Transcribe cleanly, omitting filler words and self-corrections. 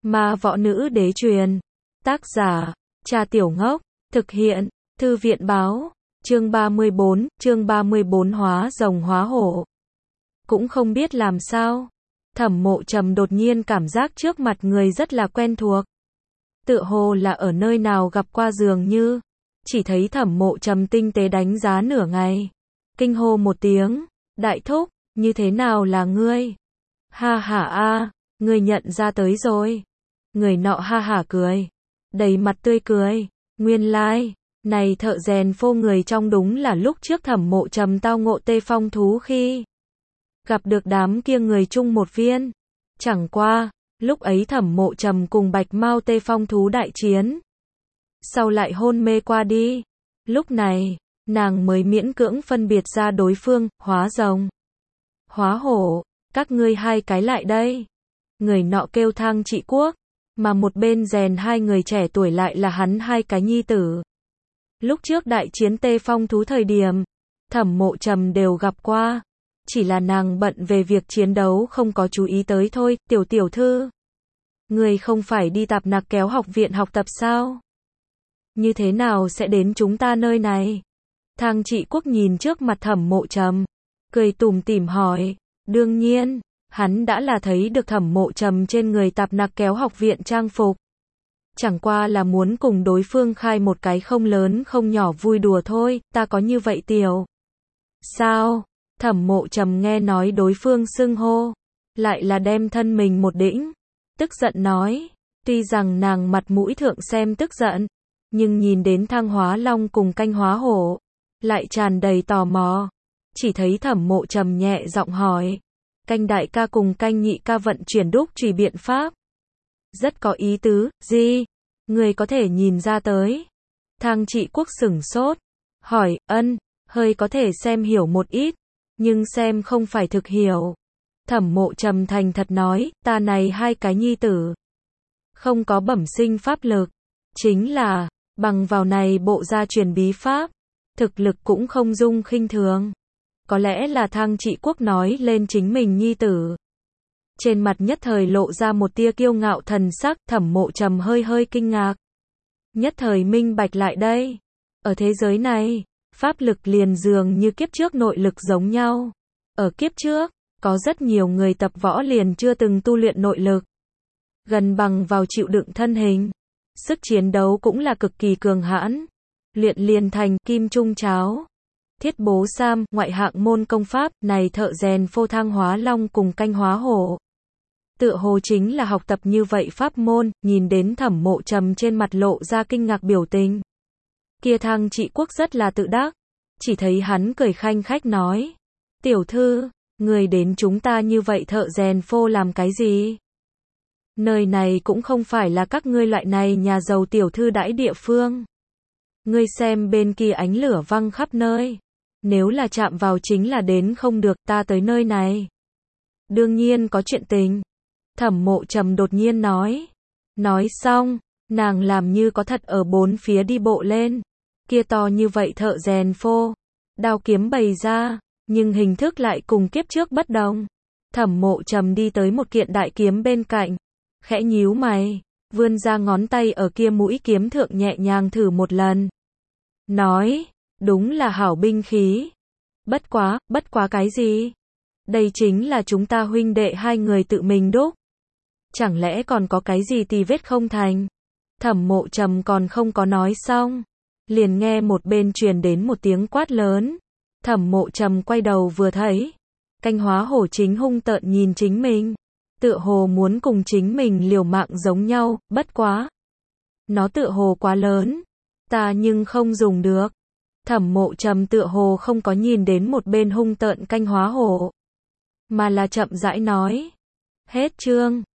Ma võ nữ đế truyền. Tác giả, Trà Tiểu Ngốc. Thực hiện, Thư viện báo. Chương 34 hóa rồng hóa hổ. Cũng không biết làm sao. Thẩm Mộ Trầm đột nhiên cảm giác trước mặt người rất là quen thuộc. Tựa hồ là ở nơi nào gặp qua dường như. Chỉ thấy Thẩm Mộ Trầm tinh tế đánh giá nửa ngày. Kinh hô một tiếng. Đại thúc, như thế nào là ngươi? Ha ha a, ngươi nhận ra tới rồi. Người nọ ha hả cười. Đầy mặt tươi cười. Nguyên lai, này thợ rèn phô người trong đúng là lúc trước Thẩm Mộ Trầm tao ngộ Tê Phong thú khi gặp được đám kia người chung một viên. Chẳng qua, lúc ấy Thẩm Mộ Trầm cùng Bạch Mao Tê Phong thú đại chiến. Sau lại hôn mê qua đi. Lúc này, nàng mới miễn cưỡng phân biệt ra đối phương, hóa rồng, hóa hổ, các ngươi hai cái lại đây. Người nọ kêu Thang Trị Quốc, mà một bên rèn hai người trẻ tuổi lại là hắn hai cái nhi tử. Lúc trước đại chiến Tê Phong thú thời điểm, Thẩm Mộ Trầm đều gặp qua, chỉ là nàng bận về việc chiến đấu không có chú ý tới thôi. Tiểu thư, người không phải đi Tạp Nặc Kéo học viện học tập sao? Như thế nào sẽ đến chúng ta nơi này? Thang Trị Quốc nhìn trước mặt Thẩm Mộ Trầm, cười tủm tỉm hỏi. Đương nhiên, hắn đã là thấy được Thẩm Mộ Trầm trên người Tạp Nặc Kéo học viện trang phục. Chẳng qua là muốn cùng đối phương khai một cái không lớn không nhỏ vui đùa thôi. Ta có như vậy tiểu sao? Thẩm Mộ Trầm nghe nói đối phương xưng hô, lại là đem thân mình một đĩnh, tức giận nói. Tuy rằng nàng mặt mũi thượng xem tức giận, nhưng nhìn đến Thang Hóa Long cùng Canh Hóa Hổ, lại tràn đầy tò mò. Chỉ thấy Thẩm Mộ Trầm nhẹ giọng hỏi. Canh đại ca cùng Canh nhị ca vận chuyển đúc chùy biện pháp. Rất có ý tứ, gì? Người có thể nhìn ra tới. Thang Trị Quốc sửng sốt, hỏi, hơi có thể xem hiểu một ít, nhưng xem không phải thực hiểu. Thẩm Mộ Trầm thành thật nói, ta này hai cái nhi tử, không có bẩm sinh pháp lực, chính là, bằng vào này bộ gia truyền bí pháp, thực lực cũng không dung khinh thường. Có lẽ là Thang Trị Quốc nói lên chính mình nhi tử. Trên mặt nhất thời lộ ra một tia kiêu ngạo thần sắc. Thẩm Mộ Trầm hơi kinh ngạc. Nhất thời minh bạch lại đây. Ở thế giới này, pháp lực liền dường như kiếp trước nội lực giống nhau. Ở kiếp trước, có rất nhiều người tập võ liền chưa từng tu luyện nội lực. Gần bằng vào chịu đựng thân hình. Sức chiến đấu cũng là cực kỳ cường hãn. Luyện liền thành kim trung cháo, Thiết Bố Sam, ngoại hạng môn công pháp. Này thợ rèn phô Thang Hóa Long cùng Canh Hóa Hổ, tựa hồ chính là học tập như vậy pháp môn. Nhìn đến Thẩm Mộ Trầm trên mặt lộ ra kinh ngạc biểu tình, kia Thang Trị Quốc rất là tự đắc. Chỉ thấy hắn cười khanh khách nói. Tiểu thư, người đến chúng ta như vậy thợ rèn phô làm cái gì? Nơi này cũng không phải là các ngươi loại này nhà giàu tiểu thư đãi địa phương. Ngươi xem bên kia ánh lửa văng khắp nơi. Nếu là chạm vào chính là đến không được. Ta tới nơi này đương nhiên có chuyện tình. Thẩm Mộ Trầm đột nhiên nói. Nói xong, nàng làm như có thật ở bốn phía đi bộ lên. Kia to như vậy thợ rèn phô, đao kiếm bày ra, nhưng hình thức lại cùng kiếp trước bất đồng. Thẩm Mộ Trầm đi tới một kiện đại kiếm bên cạnh, khẽ nhíu mày, vươn ra ngón tay ở kia mũi kiếm thượng nhẹ nhàng thử một lần. Nói, đúng là hảo binh khí. Bất quá cái gì? Đây chính là chúng ta huynh đệ hai người tự mình đúc. Chẳng lẽ còn có cái gì tì vết không thành? Thẩm Mộ Trầm còn không có nói xong, liền nghe một bên truyền đến một tiếng quát lớn. Thẩm Mộ Trầm quay đầu vừa thấy, Canh Hóa Hổ chính hung tợn nhìn chính mình, tựa hồ muốn cùng chính mình liều mạng giống nhau. Bất quá, nó tựa hồ quá lớn, ta nhưng không dùng được. Thẩm Mộ Trầm tựa hồ không có nhìn đến một bên hung tợn Canh Hóa Hổ, mà là chậm rãi nói. Hết chương.